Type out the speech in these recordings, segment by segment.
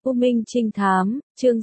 U Minh Trinh Thám, chương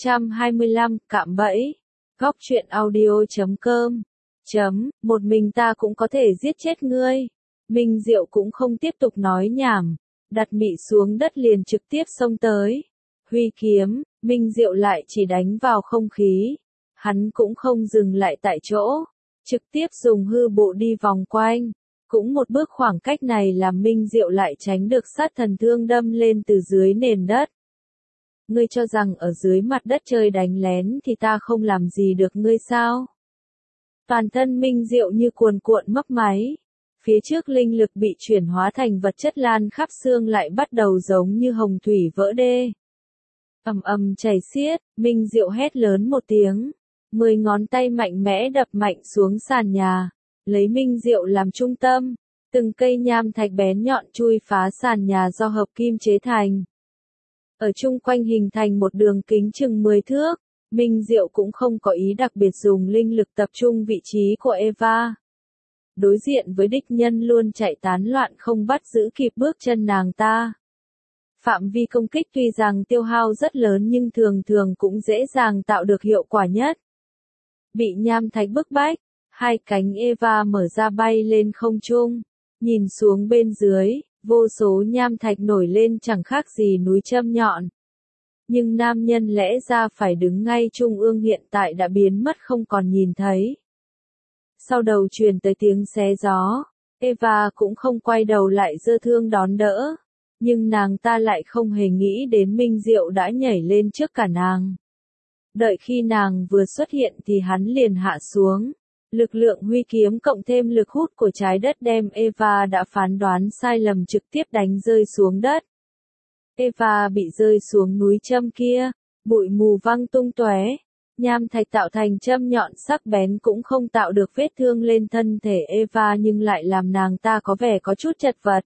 625, cạm bẫy. Góc truyện audio.com. Một mình ta cũng có thể giết chết ngươi. Minh Diệu cũng không tiếp tục nói nhảm, đặt mị xuống đất liền trực tiếp xông tới. Huy kiếm, Minh Diệu lại chỉ đánh vào không khí. Hắn cũng không dừng lại tại chỗ, trực tiếp dùng hư bộ đi vòng quanh. Cũng một bước khoảng cách này làm Minh Diệu lại tránh được sát thần thương đâm lên từ dưới nền đất. Ngươi cho rằng ở dưới mặt đất chơi đánh lén thì ta không làm gì được ngươi sao? Toàn thân Minh Diệu như cuồn cuộn mấp máy. Phía trước linh lực bị chuyển hóa thành vật chất lan khắp xương lại bắt đầu giống như hồng thủy vỡ đê. Ầm ầm chảy xiết, Minh Diệu hét lớn một tiếng. 10 ngón tay mạnh mẽ đập mạnh xuống sàn nhà. Lấy Minh Diệu làm trung tâm. Từng cây nham thạch bén nhọn chui phá sàn nhà do hợp kim chế thành. Ở chung quanh hình thành một đường kính chừng 10 thước, Minh Diệu cũng không có ý đặc biệt dùng linh lực tập trung vị trí của Eva. Đối diện với địch nhân luôn chạy tán loạn không bắt giữ kịp bước chân nàng ta. Phạm vi công kích tuy rằng tiêu hao rất lớn nhưng thường thường cũng dễ dàng tạo được hiệu quả nhất. Bị nham thạch bức bách, hai cánh Eva mở ra bay lên không trung, nhìn xuống bên dưới. Vô số nham thạch nổi lên chẳng khác gì núi châm nhọn. Nhưng nam nhân lẽ ra phải đứng ngay trung ương hiện tại đã biến mất không còn nhìn thấy. Sau đầu truyền tới tiếng xé gió, Eva cũng không quay đầu lại giơ thương đón đỡ. Nhưng nàng ta lại không hề nghĩ đến Minh Diệu đã nhảy lên trước cả nàng. Đợi khi nàng vừa xuất hiện thì hắn liền hạ xuống. Lực lượng huy kiếm cộng thêm lực hút của trái đất đem Eva đã phán đoán sai lầm trực tiếp đánh rơi xuống đất. Eva bị rơi xuống núi châm kia, bụi mù văng tung tóe, nham thạch tạo thành châm nhọn sắc bén cũng không tạo được vết thương lên thân thể Eva nhưng lại làm nàng ta có vẻ có chút chật vật.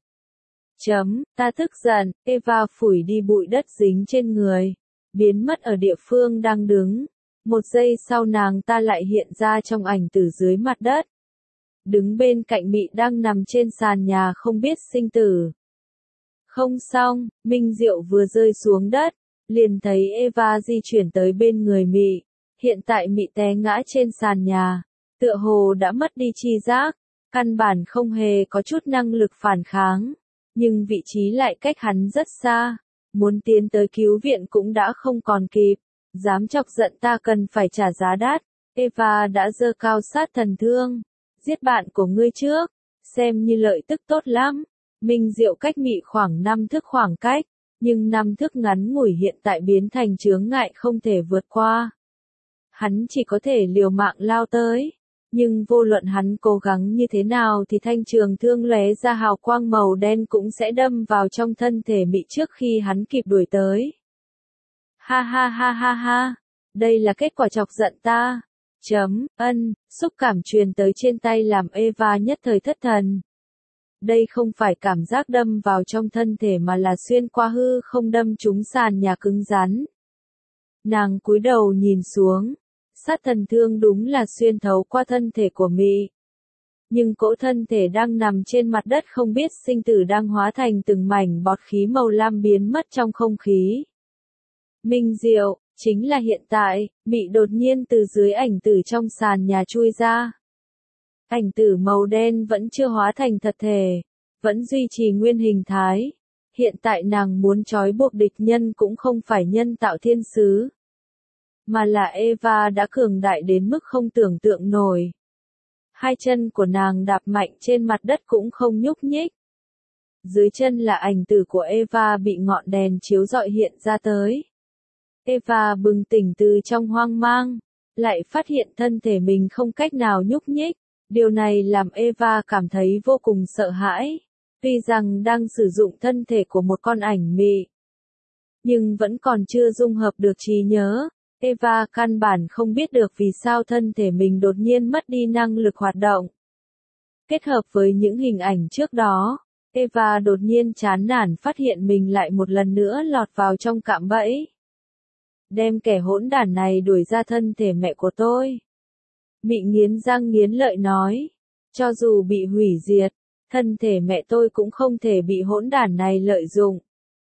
Ta tức giận, Eva phủi đi bụi đất dính trên người, biến mất ở địa phương đang đứng. Một giây sau nàng ta lại hiện ra trong ảnh từ dưới mặt đất. Đứng bên cạnh Mị đang nằm trên sàn nhà không biết sinh tử. Không xong, Minh Diệu vừa rơi xuống đất, liền thấy Eva di chuyển tới bên người Mị. Hiện tại Mị té ngã trên sàn nhà, tựa hồ đã mất đi tri giác, căn bản không hề có chút năng lực phản kháng. Nhưng vị trí lại cách hắn rất xa, muốn tiến tới cứu viện cũng đã không còn kịp. Dám chọc giận ta cần phải trả giá đắt. Eva đã giơ cao sát thần thương. Giết bạn của ngươi trước, xem như lợi tức tốt lắm. Minh Diệu cách Mị khoảng 5 thước khoảng cách, nhưng 5 thước ngắn ngủi hiện tại biến thành chướng ngại không thể vượt qua. Hắn chỉ có thể liều mạng lao tới, nhưng vô luận hắn cố gắng như thế nào thì thanh trường thương lóe ra hào quang màu đen cũng sẽ đâm vào trong thân thể Mị trước khi hắn kịp đuổi tới. Ha ha ha ha ha, đây là kết quả chọc giận ta. Xúc cảm truyền tới trên tay làm Eva nhất thời thất thần. Đây không phải cảm giác đâm vào trong thân thể mà là xuyên qua hư không đâm trúng sàn nhà cứng rắn. Nàng cúi đầu nhìn xuống, sát thần thương đúng là xuyên thấu qua thân thể của Mị. Nhưng cỗ thân thể đang nằm trên mặt đất không biết sinh tử đang hóa thành từng mảnh bọt khí màu lam biến mất trong không khí. Minh Diệu, chính là hiện tại, Mị đột nhiên từ dưới ảnh tử trong sàn nhà chui ra. Ảnh tử màu đen vẫn chưa hóa thành thật thể, vẫn duy trì nguyên hình thái. Hiện tại nàng muốn trói buộc địch nhân cũng không phải nhân tạo thiên sứ, mà là Eva đã cường đại đến mức không tưởng tượng nổi. Hai chân của nàng đạp mạnh trên mặt đất cũng không nhúc nhích. Dưới chân là ảnh tử của Eva bị ngọn đèn chiếu rọi hiện ra tới. Eva bừng tỉnh từ trong hoang mang, lại phát hiện thân thể mình không cách nào nhúc nhích. Điều này làm Eva cảm thấy vô cùng sợ hãi. Tuy rằng đang sử dụng thân thể của một con ảnh Mị, nhưng vẫn còn chưa dung hợp được trí nhớ. Eva căn bản không biết được vì sao thân thể mình đột nhiên mất đi năng lực hoạt động. Kết hợp với những hình ảnh trước đó, Eva đột nhiên chán nản phát hiện mình lại một lần nữa lọt vào trong cạm bẫy. Đem kẻ hỗn đản này đuổi ra thân thể mẹ của tôi. Mị nghiến răng nghiến lợi nói. Cho dù bị hủy diệt, thân thể mẹ tôi cũng không thể bị hỗn đản này lợi dụng.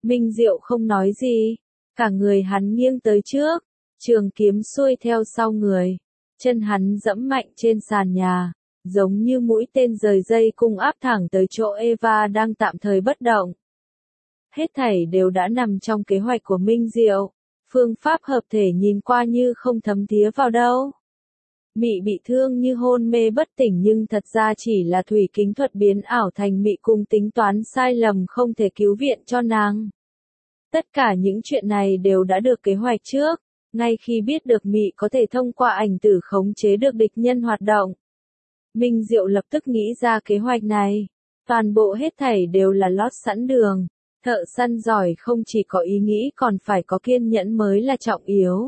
Minh Diệu không nói gì, cả người hắn nghiêng tới trước, trường kiếm xuôi theo sau người, chân hắn dẫm mạnh trên sàn nhà, giống như mũi tên rời dây cung áp thẳng tới chỗ Eva đang tạm thời bất động. Hết thảy đều đã nằm trong kế hoạch của Minh Diệu, phương pháp hợp thể nhìn qua như không thấm thía vào đâu. Mị bị thương như hôn mê bất tỉnh nhưng thật ra chỉ là thủy kính thuật biến ảo thành mị cùng tính toán sai lầm không thể cứu viện cho nàng. Tất cả những chuyện này đều đã được kế hoạch trước, ngay khi biết được mị có thể thông qua ảnh tử khống chế được địch nhân hoạt động. Minh Diệu lập tức nghĩ ra kế hoạch này, toàn bộ hết thảy đều là lót sẵn đường, thợ săn giỏi không chỉ có ý nghĩ còn phải có kiên nhẫn mới là trọng yếu.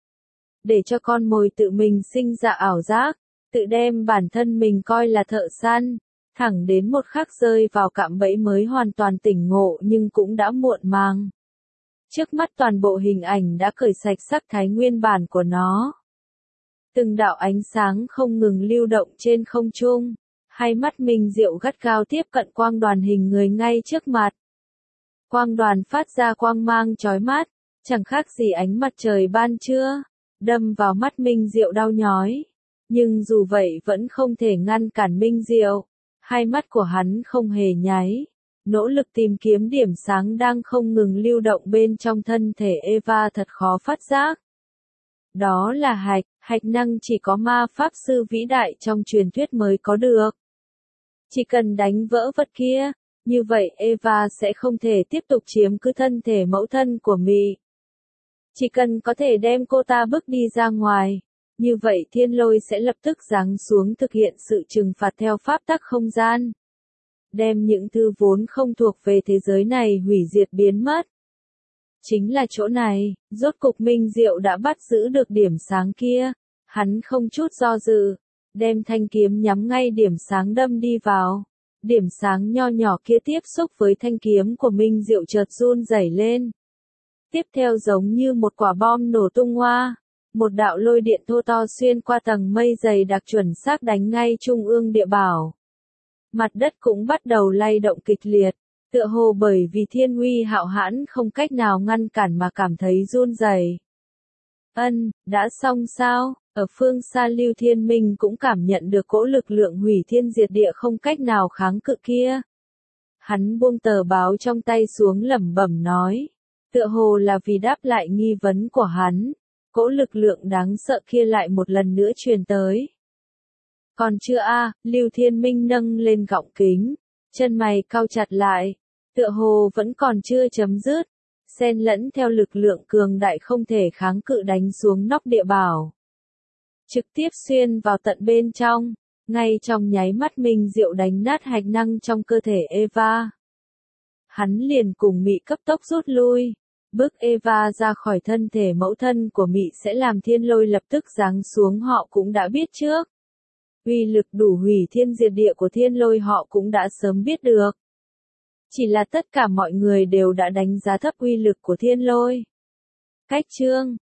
Để cho con mồi tự mình sinh ra ảo giác, tự đem bản thân mình coi là thợ săn, thẳng đến một khắc rơi vào cạm bẫy mới hoàn toàn tỉnh ngộ nhưng cũng đã muộn màng. Trước mắt toàn bộ hình ảnh đã cởi sạch sắc thái nguyên bản của nó. Từng đạo ánh sáng không ngừng lưu động trên không trung, hai mắt Minh Diệu gắt gao tiếp cận quang đoàn hình người ngay trước mặt. Quang đoàn phát ra quang mang chói mắt, chẳng khác gì ánh mặt trời ban trưa, đâm vào mắt Minh Diệu đau nhói. Nhưng dù vậy vẫn không thể ngăn cản Minh Diệu, hai mắt của hắn không hề nháy, nỗ lực tìm kiếm điểm sáng đang không ngừng lưu động bên trong thân thể Eva thật khó phát giác. Đó là hạch năng chỉ có ma pháp sư vĩ đại trong truyền thuyết mới có được. Chỉ cần đánh vỡ vật kia, như vậy Eva sẽ không thể tiếp tục chiếm cứ thân thể mẫu thân của mị. Chỉ cần có thể đem cô ta bước đi ra ngoài, như vậy thiên lôi sẽ lập tức giáng xuống thực hiện sự trừng phạt theo pháp tắc không gian. Đem những thứ vốn không thuộc về thế giới này hủy diệt biến mất. Chính là chỗ này, rốt cục Minh Diệu đã bắt giữ được điểm sáng kia, hắn không chút do dự, đem thanh kiếm nhắm ngay điểm sáng đâm đi vào. Điểm sáng nho nhỏ kia tiếp xúc với thanh kiếm của Minh Diệu chợt run rẩy lên. Tiếp theo giống như một quả bom nổ tung hoa, một đạo lôi điện thô to xuyên qua tầng mây dày đặc chuẩn xác đánh ngay trung ương địa bảo. Mặt đất cũng bắt đầu lay động kịch liệt, tựa hồ bởi vì thiên uy hạo hãn không cách nào ngăn cản mà cảm thấy run rẩy. Đã xong sao? Ở phương xa Lưu Thiên Minh cũng cảm nhận được cỗ lực lượng hủy thiên diệt địa không cách nào kháng cự kia. Hắn buông tờ báo trong tay xuống lẩm bẩm nói, tựa hồ là vì đáp lại nghi vấn của hắn, cỗ lực lượng đáng sợ kia lại một lần nữa truyền tới. Còn chưa Lưu Thiên Minh nâng lên gọng kính, chân mày cau chặt lại, tựa hồ vẫn còn chưa chấm dứt, xen lẫn theo lực lượng cường đại không thể kháng cự đánh xuống nóc địa bảo. Trực tiếp xuyên vào tận bên trong, ngay trong nháy mắt Minh Diệu đánh nát hạch năng trong cơ thể Eva. Hắn liền cùng mị cấp tốc rút lui, bước Eva ra khỏi thân thể mẫu thân của mị sẽ làm thiên lôi lập tức giáng xuống họ cũng đã biết trước. Uy lực đủ hủy thiên diệt địa của thiên lôi họ cũng đã sớm biết được. Chỉ là tất cả mọi người đều đã đánh giá thấp uy lực của thiên lôi. Cách chương